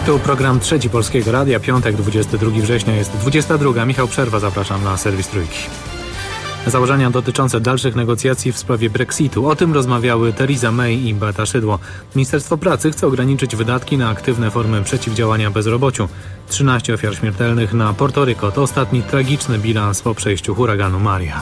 Tu program Trzeci Polskiego Radia, piątek, 22 września, jest 22. Michał Przerwa, zapraszam na serwis Trójki. Założenia dotyczące dalszych negocjacji w sprawie Brexitu. O tym rozmawiały Theresa May i Beata Szydło. Ministerstwo Pracy chce ograniczyć wydatki na aktywne formy przeciwdziałania bezrobociu. 13 ofiar śmiertelnych na Portoryko to ostatni tragiczny bilans po przejściu huraganu Maria.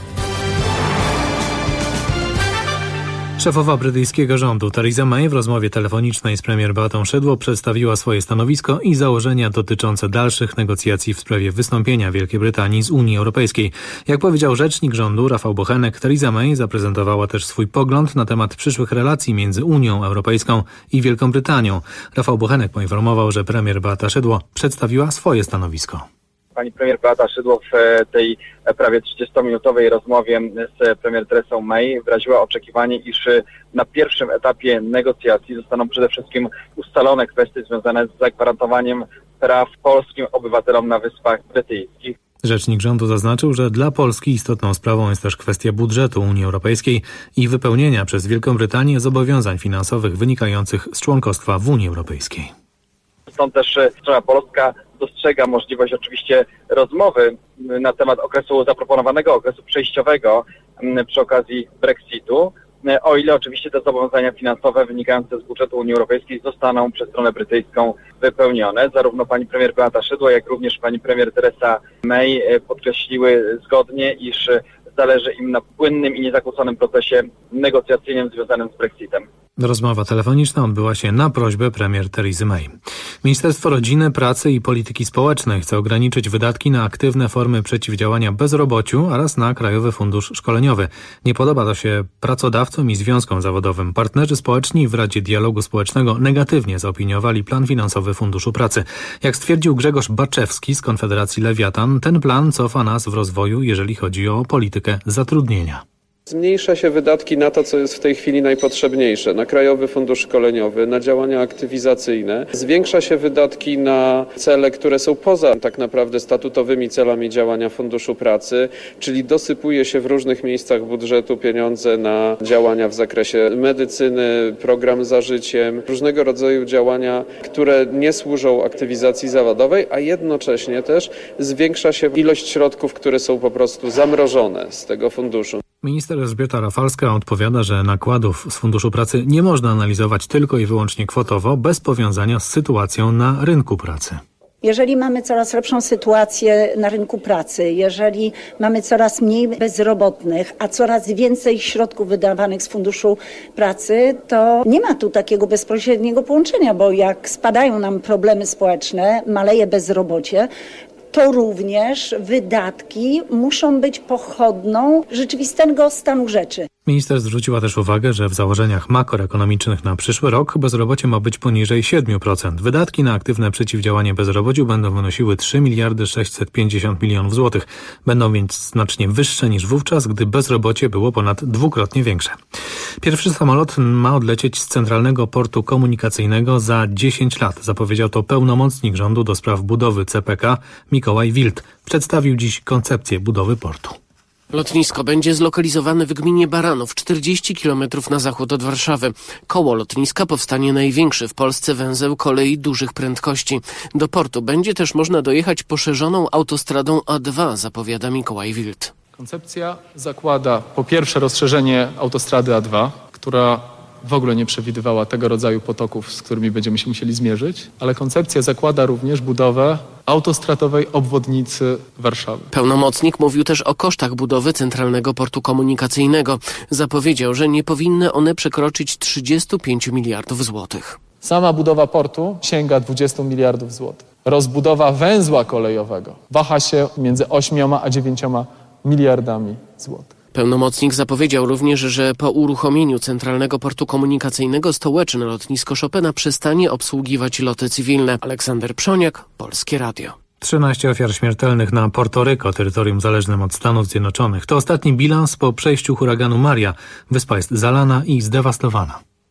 Szefowa brytyjskiego rządu Theresa May w rozmowie telefonicznej z premier Beatą Szydło przedstawiła swoje stanowisko i założenia dotyczące dalszych negocjacji w sprawie wystąpienia Wielkiej Brytanii z Unii Europejskiej. Jak powiedział rzecznik rządu Rafał Bochenek, Theresa May zaprezentowała też swój pogląd na temat przyszłych relacji między Unią Europejską i Wielką Brytanią. Rafał Bochenek poinformował, że premier Beata Szydło przedstawiła swoje stanowisko. Pani premier Beata Szydło w tej prawie 30-minutowej rozmowie z premier Theresą May wyraziła oczekiwanie, iż na pierwszym etapie negocjacji zostaną przede wszystkim ustalone kwestie związane z zagwarantowaniem praw polskim obywatelom na Wyspach Brytyjskich. Rzecznik rządu zaznaczył, że dla Polski istotną sprawą jest też kwestia budżetu Unii Europejskiej i wypełnienia przez Wielką Brytanię zobowiązań finansowych wynikających z członkostwa w Unii Europejskiej. Stąd też strona polska dostrzega możliwość oczywiście rozmowy na temat zaproponowanego okresu przejściowego przy okazji Brexitu, o ile oczywiście te zobowiązania finansowe wynikające z budżetu Unii Europejskiej zostaną przez stronę brytyjską wypełnione. Zarówno pani premier Beata Szydło, jak również pani premier Theresa May podkreśliły zgodnie, iż zależy im na płynnym i niezakłóconym procesie negocjacyjnym związanym z Brexitem. Rozmowa telefoniczna odbyła się na prośbę premier Theresy May. Ministerstwo Rodziny, Pracy i Polityki Społecznej chce ograniczyć wydatki na aktywne formy przeciwdziałania bezrobociu oraz na Krajowy Fundusz Szkoleniowy. Nie podoba to się pracodawcom i związkom zawodowym. Partnerzy społeczni w Radzie Dialogu Społecznego negatywnie zaopiniowali plan finansowy Funduszu Pracy. Jak stwierdził Grzegorz Baczewski z Konfederacji Lewiatan, ten plan cofa nas w rozwoju, jeżeli chodzi o politykę zatrudnienia. Zmniejsza się wydatki na to, co jest w tej chwili najpotrzebniejsze, na Krajowy Fundusz Szkoleniowy, na działania aktywizacyjne. Zwiększa się wydatki na cele, które są poza tak naprawdę statutowymi celami działania Funduszu Pracy, czyli dosypuje się w różnych miejscach budżetu pieniądze na działania w zakresie medycyny, program Za Życiem, różnego rodzaju działania, które nie służą aktywizacji zawodowej, a jednocześnie też zwiększa się ilość środków, które są po prostu zamrożone z tego funduszu. Minister Elżbieta Rafalska odpowiada, że nakładów z Funduszu Pracy nie można analizować tylko i wyłącznie kwotowo, bez powiązania z sytuacją na rynku pracy. Jeżeli mamy coraz lepszą sytuację na rynku pracy, jeżeli mamy coraz mniej bezrobotnych, a coraz więcej środków wydawanych z Funduszu Pracy, to nie ma tu takiego bezpośredniego połączenia, bo jak spadają nam problemy społeczne, maleje bezrobocie, to również wydatki muszą być pochodną rzeczywistego stanu rzeczy. Minister zwróciła też uwagę, że w założeniach makroekonomicznych na przyszły rok bezrobocie ma być poniżej 7%. Wydatki na aktywne przeciwdziałanie bezrobociu będą wynosiły 3 miliardy 650 milionów złotych. Będą więc znacznie wyższe niż wówczas, gdy bezrobocie było ponad dwukrotnie większe. Pierwszy samolot ma odlecieć z Centralnego Portu Komunikacyjnego za 10 lat. Zapowiedział to pełnomocnik rządu do spraw budowy CPK Mikołaj Wild. Przedstawił dziś koncepcję budowy portu. Lotnisko będzie zlokalizowane w gminie Baranów, 40 km na zachód od Warszawy. Koło lotniska powstanie największy w Polsce węzeł kolei dużych prędkości. Do portu będzie też można dojechać poszerzoną autostradą A2, zapowiada Mikołaj Wild. Koncepcja zakłada po pierwsze rozszerzenie autostrady A2, która w ogóle nie przewidywała tego rodzaju potoków, z którymi będziemy się musieli zmierzyć, ale koncepcja zakłada również budowę autostradowej obwodnicy Warszawy. Pełnomocnik mówił też o kosztach budowy Centralnego Portu Komunikacyjnego. Zapowiedział, że nie powinny one przekroczyć 35 miliardów złotych. Sama budowa portu sięga 20 miliardów złotych. Rozbudowa węzła kolejowego waha się między 8 a 9 miliardami złotych. Pełnomocnik zapowiedział również, że po uruchomieniu Centralnego Portu Komunikacyjnego stołeczne lotnisko Chopina przestanie obsługiwać loty cywilne. Aleksander Przoniak, Polskie Radio. 13 ofiar śmiertelnych na Portoryko, terytorium zależnym od Stanów Zjednoczonych. To ostatni bilans po przejściu huraganu Maria. Wyspa jest zalana i zdewastowana.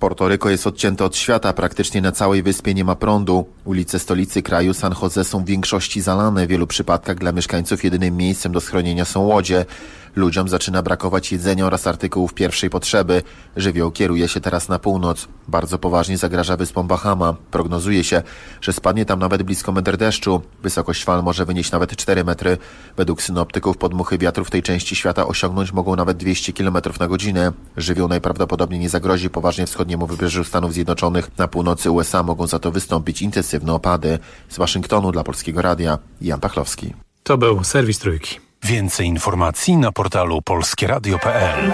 Portoryko jest odcięte od świata, praktycznie na całej wyspie nie ma prądu. Ulice stolicy kraju San Jose są w większości zalane. W wielu przypadkach dla mieszkańców jedynym miejscem do schronienia są łodzie. Ludziom zaczyna brakować jedzenia oraz artykułów pierwszej potrzeby. Żywioł kieruje się teraz na północ. Bardzo poważnie zagraża wyspom Bahama. Prognozuje się, że spadnie tam nawet blisko metr deszczu. Wysokość fal może wynieść nawet 4 metry. Według synoptyków podmuchy wiatru w tej części świata osiągnąć mogą nawet 200 km na godzinę. Żywioł najprawdopodobniej nie zagrozi poważnie wschodniemu wybrzeżu Stanów Zjednoczonych. Na północy USA mogą za to wystąpić intensywne opady. Z Waszyngtonu dla Polskiego Radia Jan Pachlowski. To był serwis Trójki. Więcej informacji na portalu polskieradio.pl.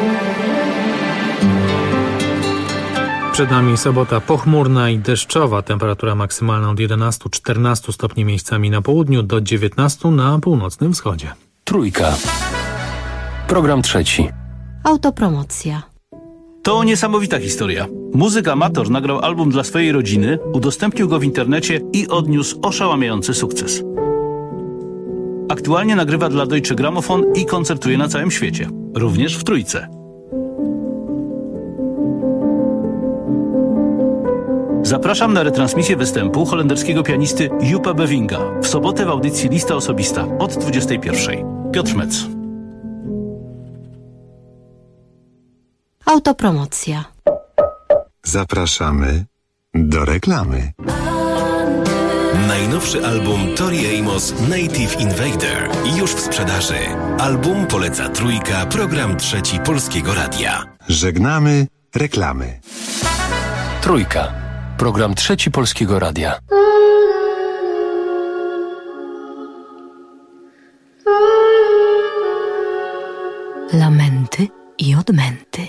Przed nami sobota pochmurna i deszczowa. Temperatura maksymalna od 11-14 stopni miejscami na południu do 19 na północnym wschodzie. Trójka. Program trzeci. Autopromocja. To niesamowita historia. Muzyk amator nagrał album dla swojej rodziny, udostępnił go w internecie i odniósł oszałamiający sukces. Aktualnie nagrywa dla Deutsche Grammophon i koncertuje na całym świecie. Również w Trójce. Zapraszam na retransmisję występu holenderskiego pianisty Joepa Bevinga w sobotę w audycji Lista Osobista od 21:00. Piotr Mec. Autopromocja. Zapraszamy do reklamy. Najnowszy album Tori Amos Native Invader już w sprzedaży. Album poleca Trójka, program trzeci Polskiego Radia. Żegnamy reklamy. Trójka. Program trzeci Polskiego Radia. Lamenty i odmęty.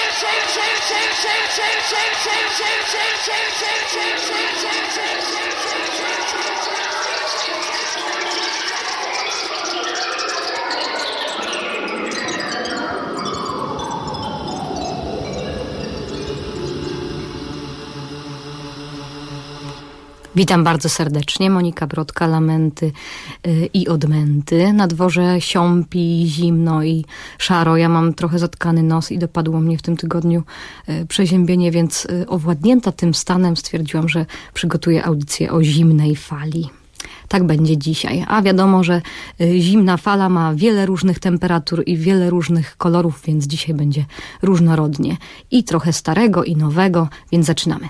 Witam bardzo serdecznie. Monika Brodka, lamenty i odmęty. Na dworze siąpi, zimno i szaro. Ja mam trochę zatkany nos i dopadło mnie w tym tygodniu przeziębienie, więc owładnięta tym stanem stwierdziłam, że przygotuję audycję o zimnej fali. Tak będzie dzisiaj. A wiadomo, że zimna fala ma wiele różnych temperatur i wiele różnych kolorów, więc dzisiaj będzie różnorodnie. I trochę starego, i nowego, więc zaczynamy.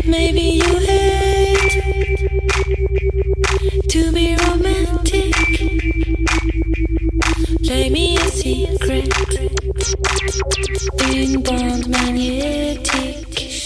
Maybe you hate to be romantic. Play me a secret. Being bond magnetic.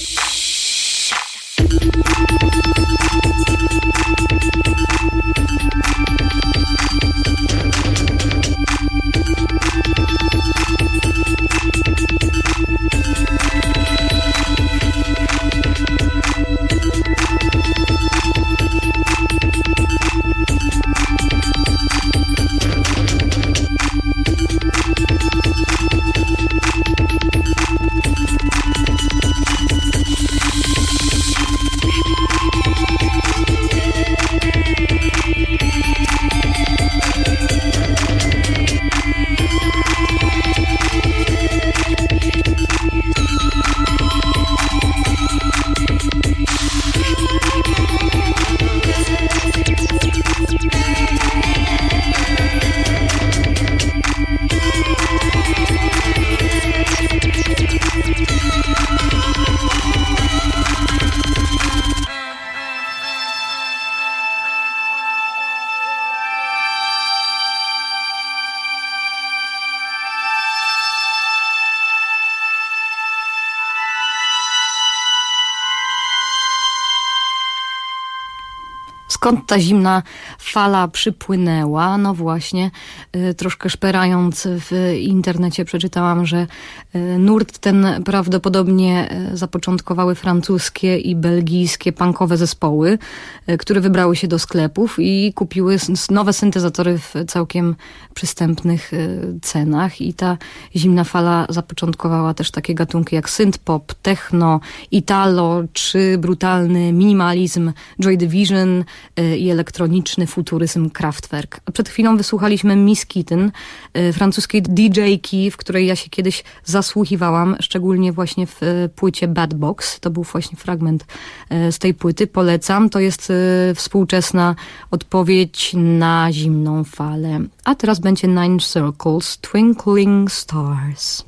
Skąd ta zimna fala przypłynęła? No właśnie, troszkę szperając w internecie przeczytałam, że nurt ten prawdopodobnie zapoczątkowały francuskie i belgijskie punkowe zespoły, które wybrały się do sklepów i kupiły nowe syntezatory w całkiem przystępnych cenach. I ta zimna fala zapoczątkowała też takie gatunki jak synth-pop, techno, italo czy brutalny minimalizm Joy Division i elektroniczny futuryzm Kraftwerk. A przed chwilą wysłuchaliśmy Miss Kitten, francuskiej DJ-ki, w której ja się kiedyś zasłuchiwałam, szczególnie właśnie w płycie Bad Box. To był właśnie fragment z tej płyty. Polecam. To jest współczesna odpowiedź na zimną falę. A teraz będzie Nine Circles, Twinkling Stars.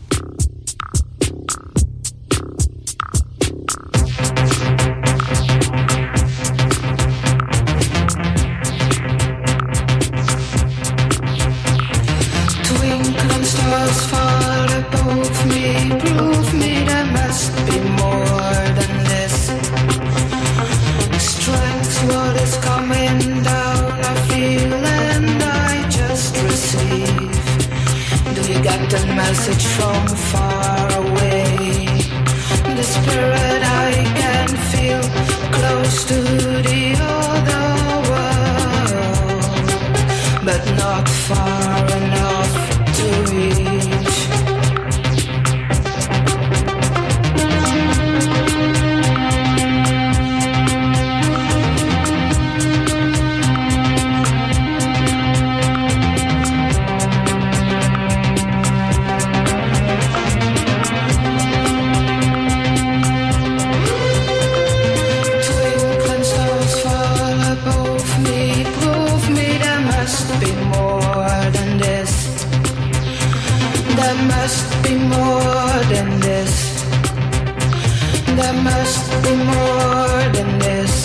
Stars far above me, prove me there must be more than this. Strength, what is coming down, I feel and I just receive. Do you get the message from far away? The spirit I can feel close to the other world, but not far enough to reach. Twinkling stars fall above me, prove me there must be more than this. There must be more than this. There must be more than this.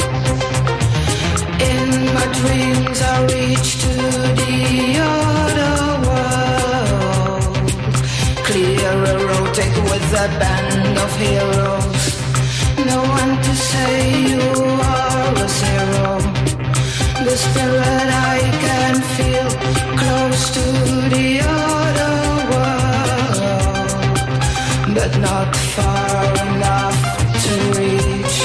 In my dreams I reach to the other world. Clear a road, take with a band of heroes. No one to say you are a zero. The spirit I can feel close to the other world, but not far enough to reach.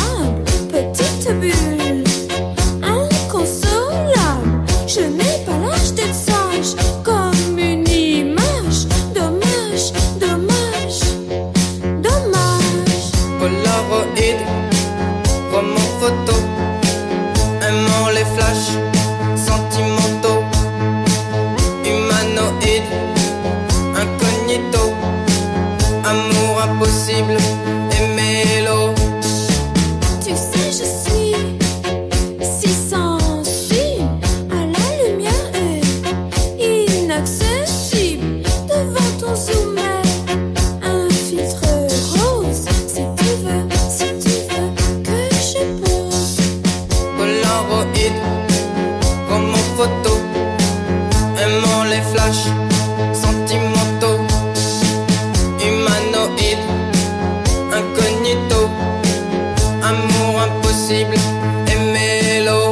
inconsolable, petite bulle, inconsolable. Je n'ai pas l'âge d'être sage, comme une image. Dommage, dommage, dommage. Polaroid, roman photo, aimant les flashs, sentimentaux, humanoïde, incognito, amour impossible et mélo. Tu sais, je suis si sensible à la lumière et inaccessible devant ton zoom. Un filtre rose, si tu veux que je pose. Polaroid, roman photo, aimant les flashs, sentimentaux, humanoïde, incognito, amour impossible et mélo.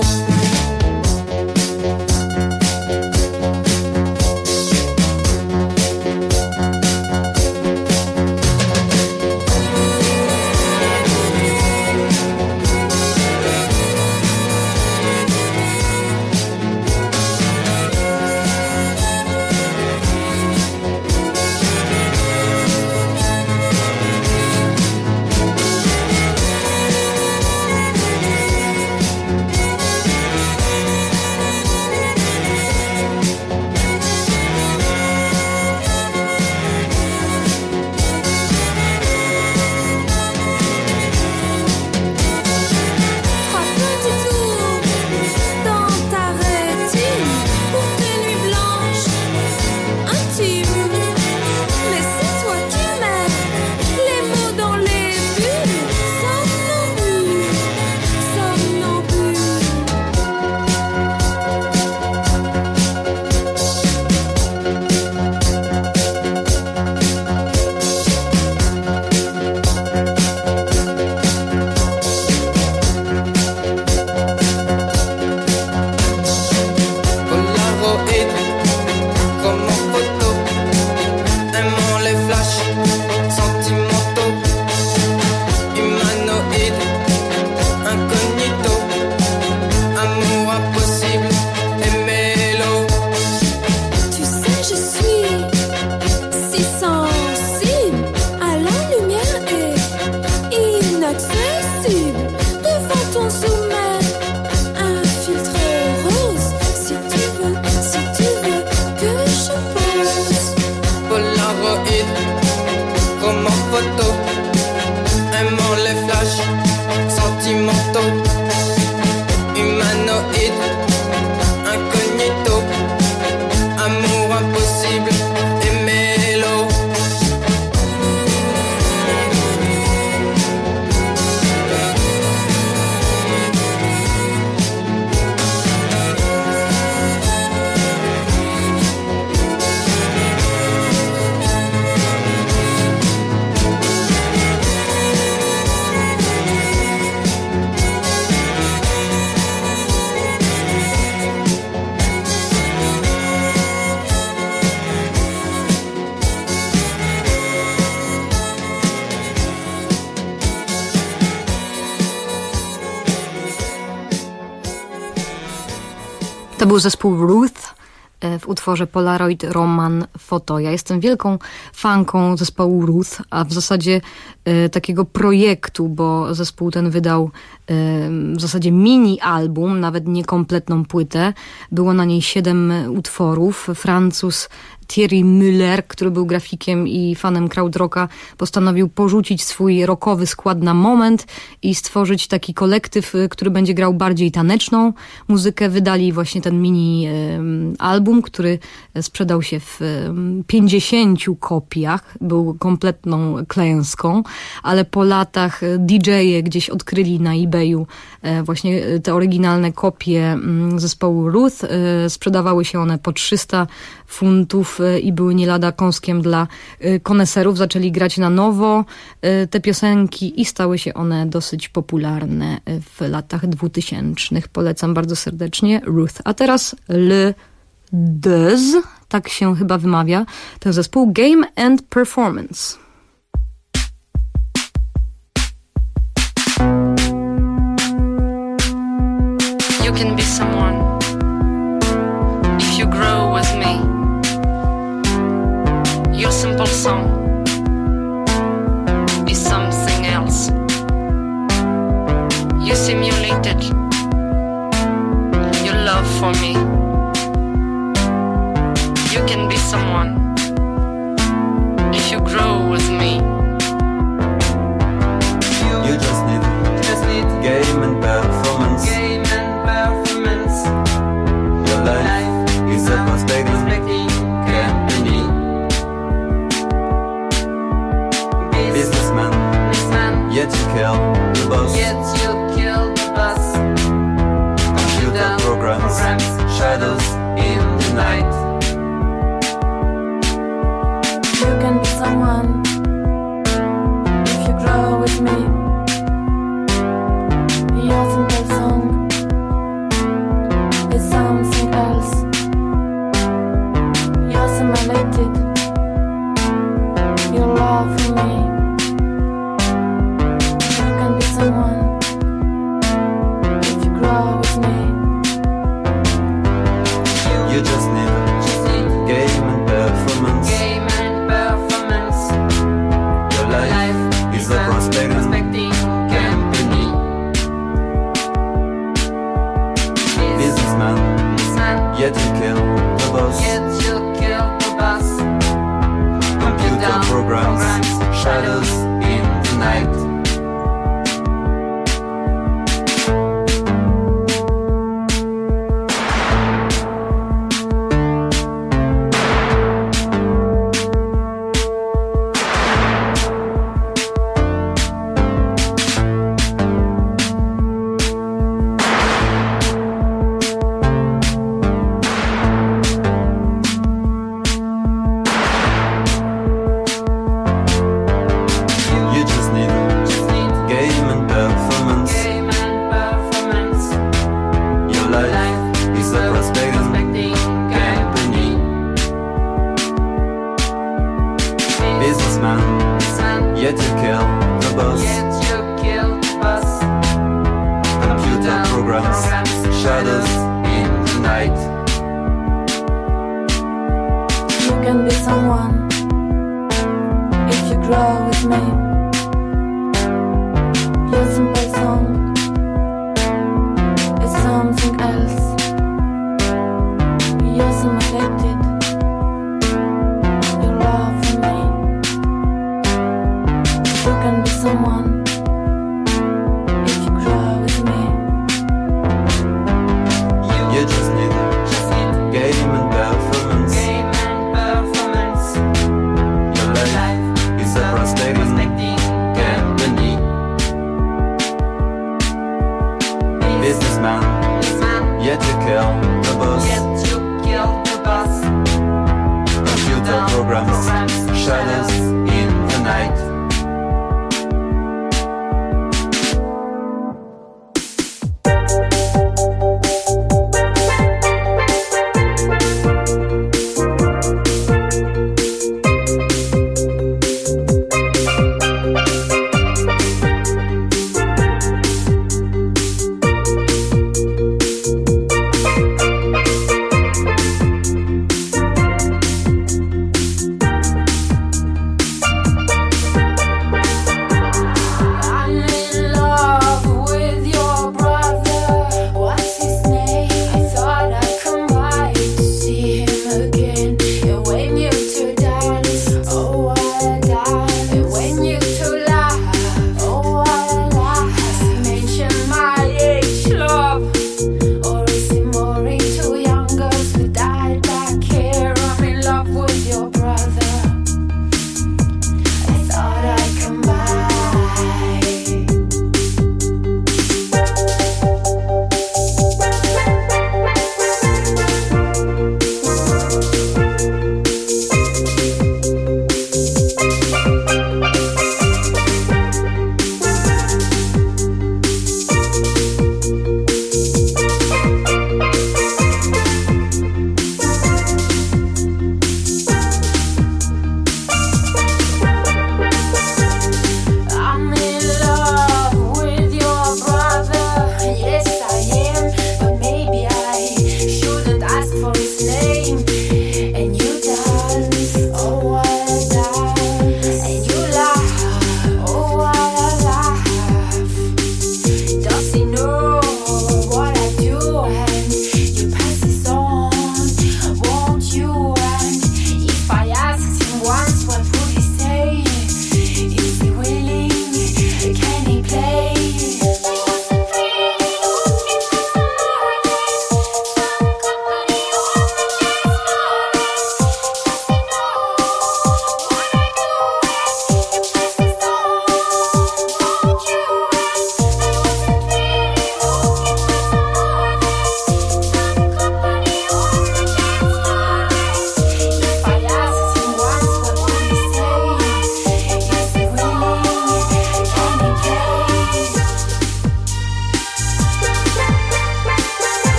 Trois petits tours dans ta rétine pour tes nuits blanches intimes. Mais c'est toi qui mets les mots dans les bulles. Somnambule, somnambule. Polaroid, roman photo, aimant les flashs, sentimentaux, humanoïde, incognito, amour impossible et mélo. Tu sais, je suis si sensible à la lumière et inaccessible devant ton sommet. Un filtre rose, si tu veux que je pose. Polaroid, roman photo, aimant les flashs, sentimentaux, humanoïde, incognito, amour impossible et mélo. To był zespół Ruth w utworze Polaroid Roman Photo. Ja jestem wielką fanką zespołu Ruth, a w zasadzie takiego projektu, bo zespół ten wydał w zasadzie mini album, nawet nie kompletną płytę. Było na niej 7 utworów. Francuz Thierry Müller, który był grafikiem i fanem krautrocka, postanowił porzucić swój rockowy skład na moment i stworzyć taki kolektyw, który będzie grał bardziej taneczną muzykę. Wydali właśnie ten mini album, który sprzedał się w 50 kopiach. Był kompletną klęską, ale po latach DJ-e gdzieś odkryli na eBayu właśnie te oryginalne kopie zespołu Ruth. Sprzedawały się one po 300 funtów i były nie lada kąskiem dla koneserów. Zaczęli grać na nowo te piosenki i stały się one dosyć popularne w latach 2000. Polecam bardzo serdecznie Ruth. A teraz Le Deux, tak się chyba wymawia, ten zespół Game and Performance. simulated your love for me. You can be someone if you grow with me. You just need game and performance. Your life is a prospecting company. Businessman, yet you kill the boss. Computer programs, shadows in the night. You can be someone if you grow with me. Your simple song is something else. You're simulated, your love for me. You can be someone if you grow with me. You just need game and performance. Your life is a prospecting company. Businessman, yet you kill the boss. Computer programs, shadows in the night.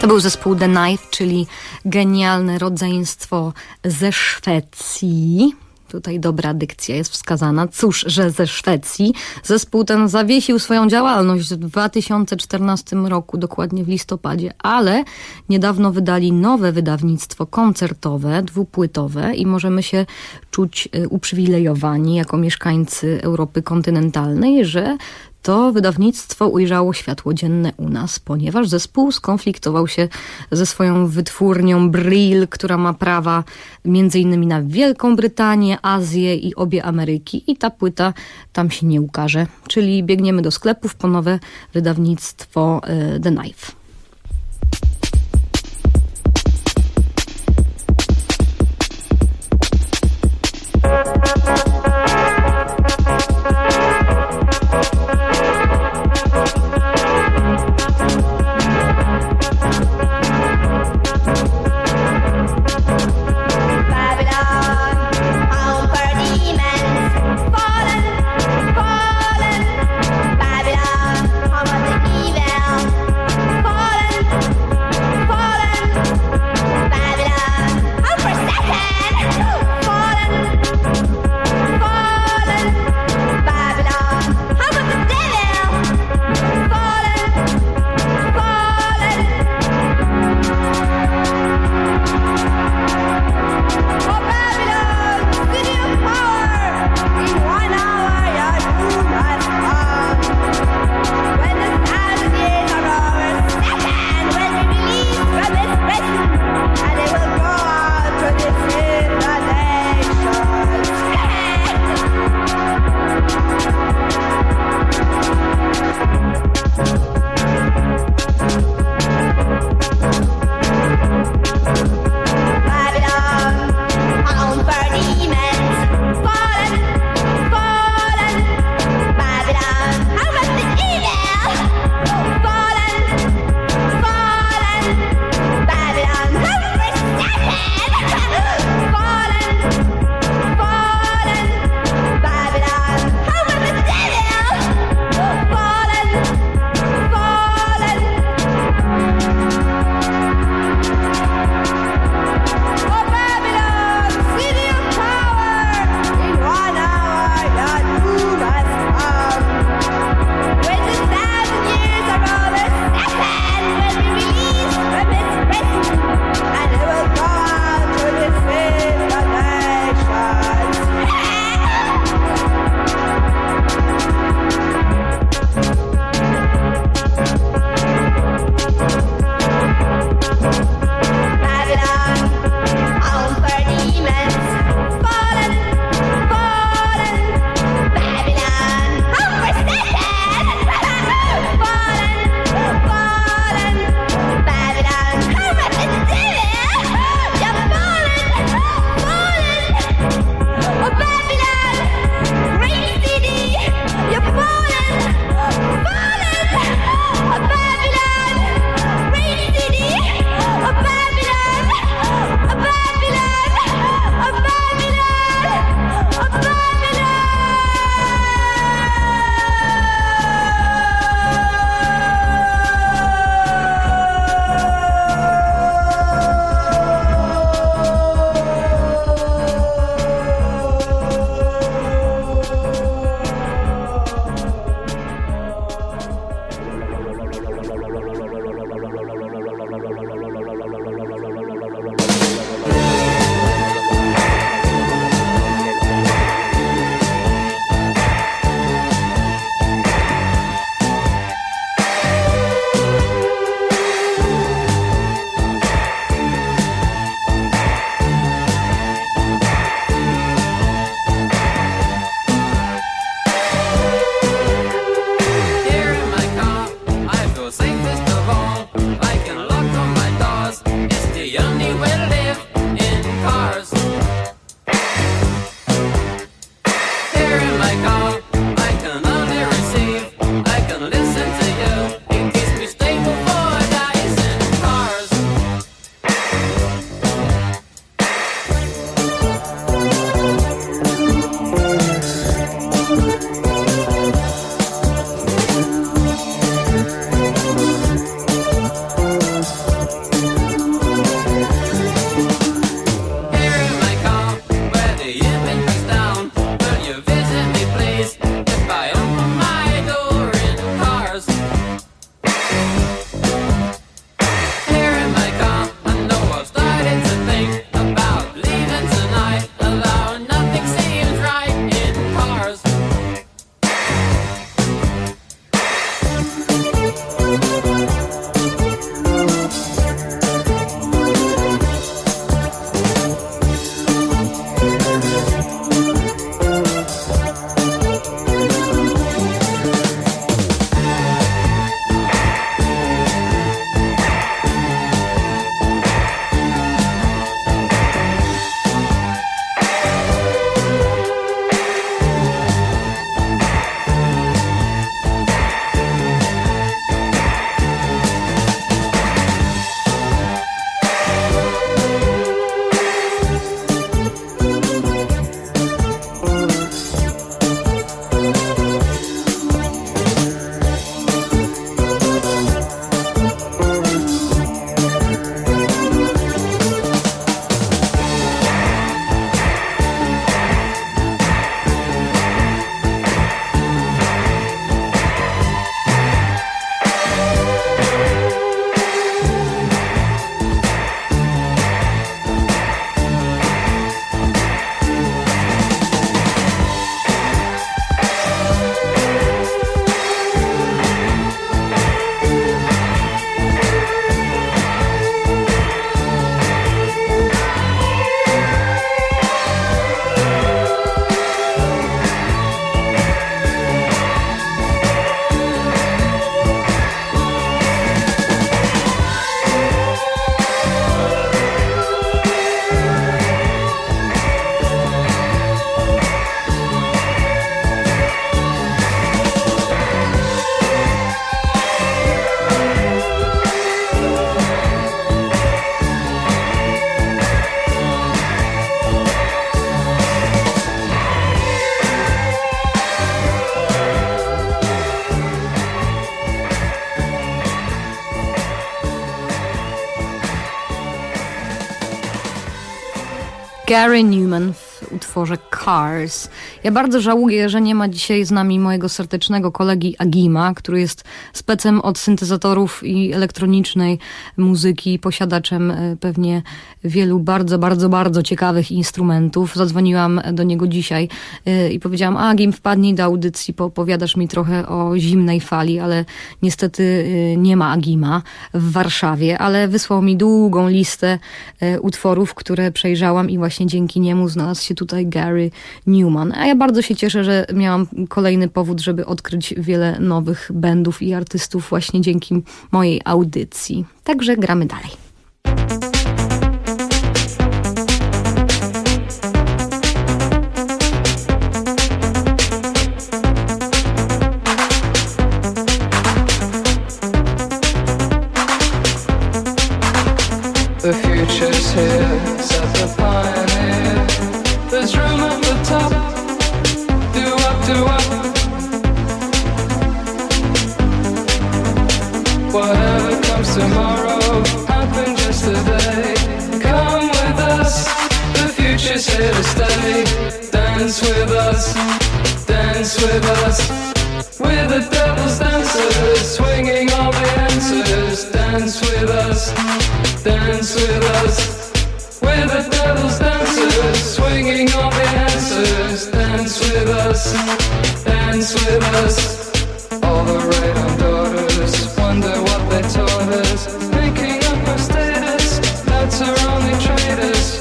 To był zespół The Knife, czyli genialne rodzeństwo ze Szwecji. Tutaj dobra dykcja jest wskazana. Cóż, że ze Szwecji. Zespół ten zawiesił swoją działalność w 2014 roku, dokładnie w listopadzie, ale niedawno wydali nowe wydawnictwo koncertowe, dwupłytowe i możemy się czuć uprzywilejowani jako mieszkańcy Europy kontynentalnej, że to wydawnictwo ujrzało światło dzienne u nas, ponieważ zespół skonfliktował się ze swoją wytwórnią Brill, która ma prawa m.in. na Wielką Brytanię, Azję i obie Ameryki i ta płyta tam się nie ukaże. Czyli biegniemy do sklepów po nowe wydawnictwo The Knife. Babylon, home of the evil. Gary Numan w utworze Cars. Ja bardzo żałuję, że nie ma dzisiaj z nami mojego serdecznego kolegi Agima, który jest specem od syntezatorów i elektronicznej muzyki, posiadaczem pewnie wielu bardzo ciekawych instrumentów. Zadzwoniłam do niego dzisiaj i powiedziałam: Agim, wpadnij do audycji, poopowiadasz mi trochę o zimnej fali, ale niestety nie ma Agima w Warszawie, ale wysłał mi długą listę utworów, które przejrzałam i właśnie dzięki niemu znalazł się tutaj Gary Numan. A ja bardzo się cieszę, że miałam kolejny powód, żeby odkryć wiele nowych bandów i artystów właśnie dzięki mojej audycji. Także gramy dalej. The future's here, said the pioneer. There's room at the top. Do up, do up. Whatever comes tomorrow happened yesterday. Come with us, the future's here to stay. Dance with us, dance with us. We're the devil's dancers, swinging all the answers. Dance with us, dance with us. We're the devil's dancers, swinging all the answers. Dance with us, dance with us. All the radon daughters wonder what they taught us. Making up our status, that's our only traders.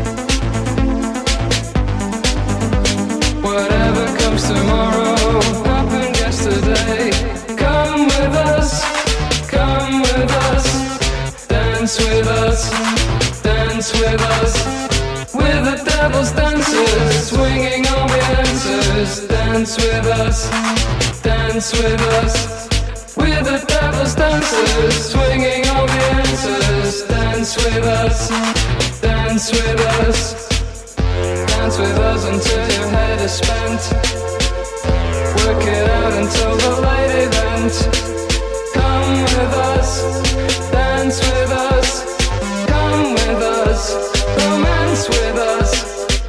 Whatever comes tomorrow happened yesterday. Come with us, come with us. Dance with us, dance with us. We're the devil's dancers, swinging all the answers. Dance with us, dance with us. We're the devil's dancers, swinging all the answers. Dance with us, dance with us. Dance with us until your head is spent. Work it out until the late event. Come with us, dance with us. Come with us, romance with us.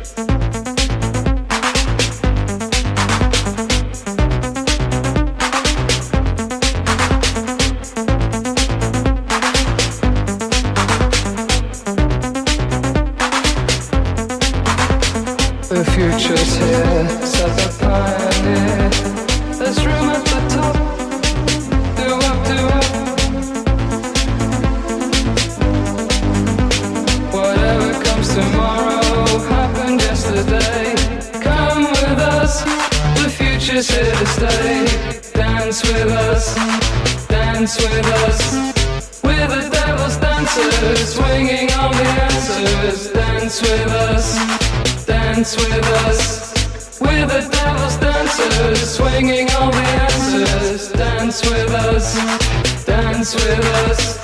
The future's here, said the pioneer. There's room at the top. Do up, do up. Whatever comes tomorrow happened yesterday. Come with us, the future's here to stay. Dance with us, dance with us. We're the devil's dancers, swinging all the answers. Dance with us, dance with us. We're the devil's dancers, swinging all the answers. Dance with us, dance with us.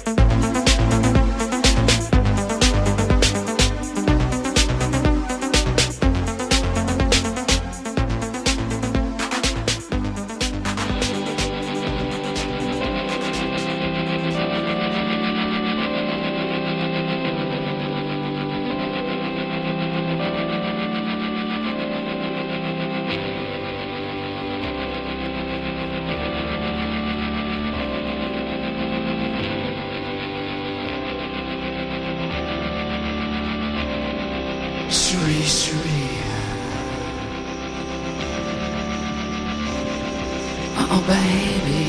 Suri, Suri. Oh, baby.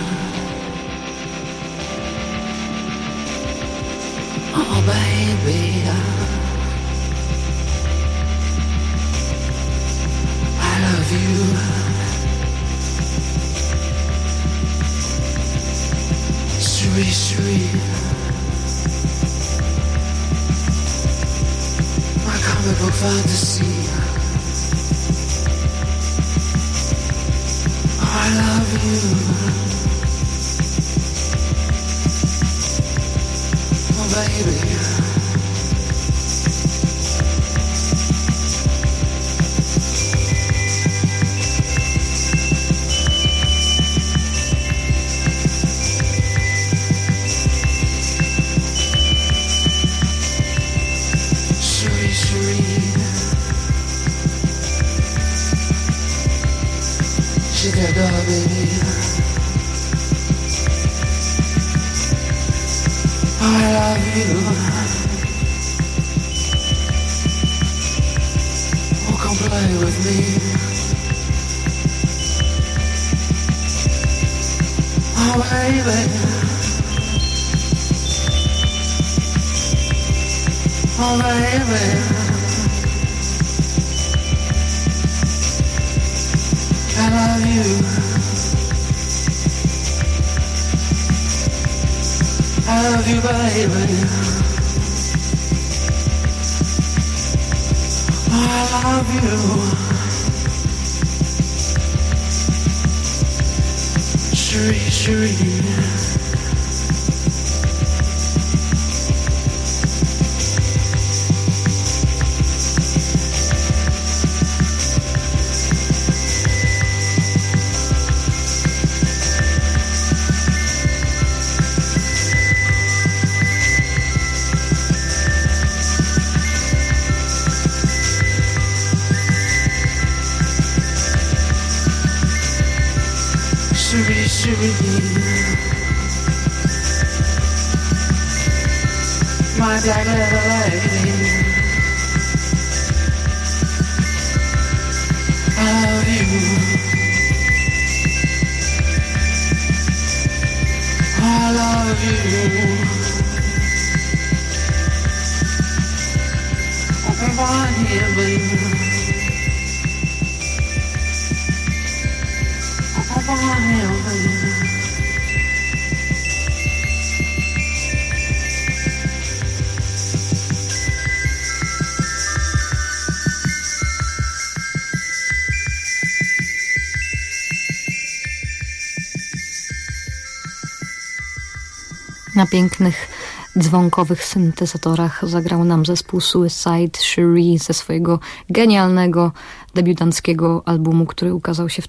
Oh, baby. I love you. Suri, Suri. Comic book fantasy. I love you. Oh, baby. Suri, Suri. She got dog, baby. I love you. Oh, come play with me. Oh, baby. Oh, baby. I love you. I love you, baby. I love you. Cherie, cherie. Cherie, cherie. My black little lady. I love you. I love you. Come on here, baby. Come on here, baby. Na pięknych dzwonkowych syntezatorach zagrał nam zespół Suicide Cherie ze swojego genialnego debiutanckiego albumu, który ukazał się w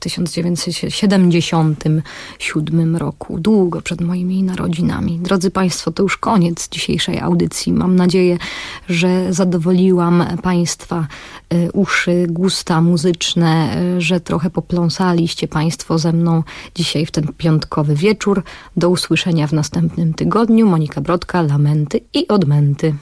1977 roku, długo przed moimi narodzinami. Drodzy Państwo, to już koniec dzisiejszej audycji. Mam nadzieję, że zadowoliłam Państwa uszy, gusta muzyczne, że trochę popląsaliście Państwo ze mną dzisiaj w ten piątkowy wieczór. Do usłyszenia w następnym tygodniu. Monika Brodka, Lamenty i Odmęty.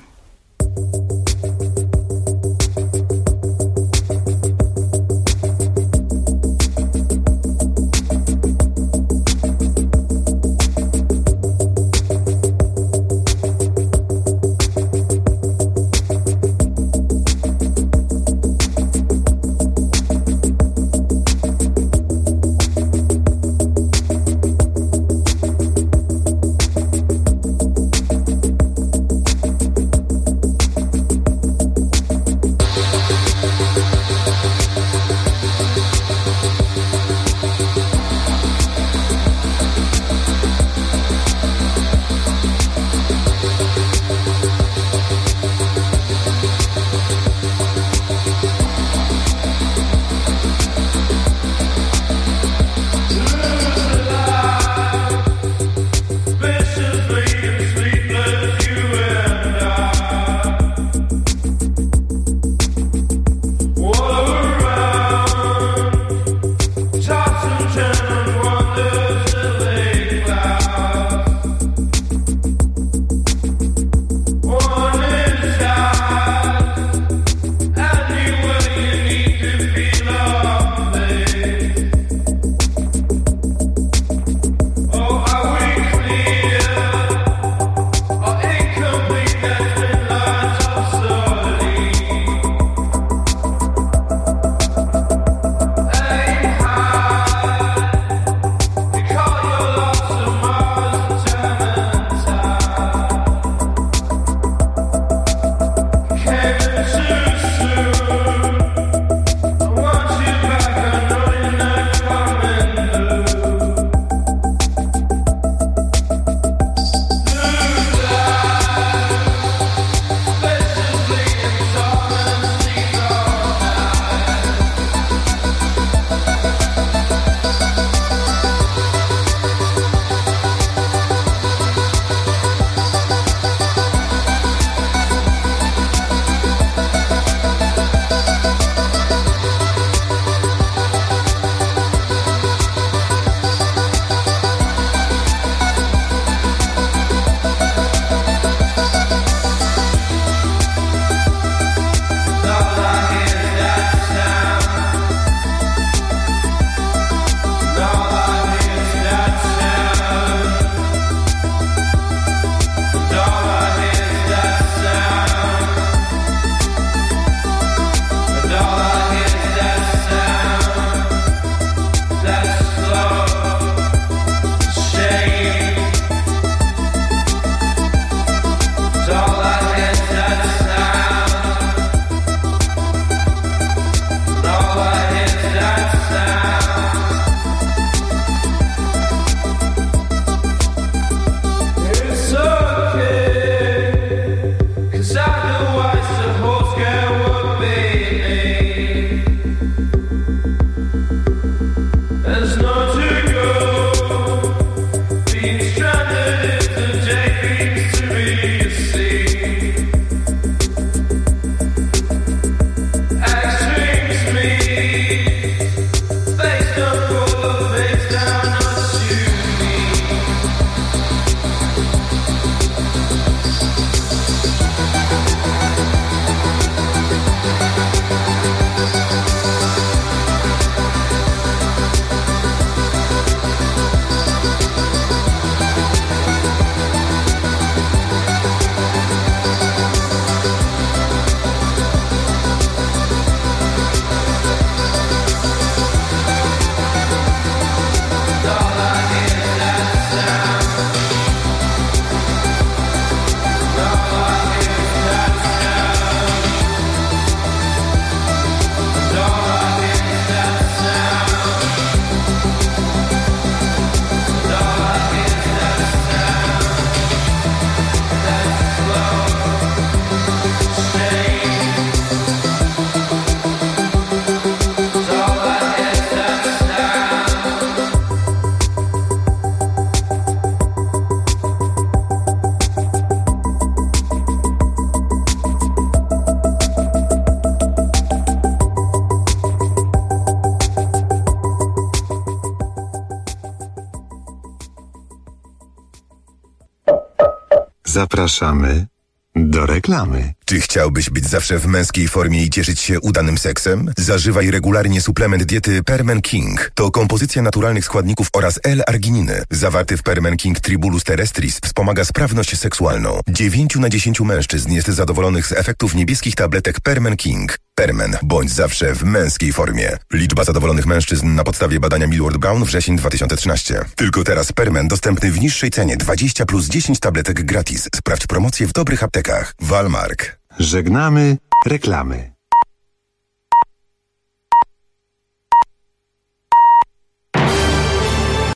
Zapraszamy do reklamy. Czy chciałbyś być zawsze w męskiej formie i cieszyć się udanym seksem? Zażywaj regularnie suplement diety Permen King. To kompozycja naturalnych składników oraz L-argininy. Zawarty w Permen King Tribulus terrestris wspomaga sprawność seksualną. 9 na 10 mężczyzn jest zadowolonych z efektów niebieskich tabletek Permen King. Permen, bądź zawsze w męskiej formie. Liczba zadowolonych mężczyzn na podstawie badania Millward Brown wrzesień 2013. Tylko teraz Permen dostępny w niższej cenie 20 plus 10 tabletek gratis. Sprawdź promocję w dobrych aptekach. Walmark. Żegnamy reklamy.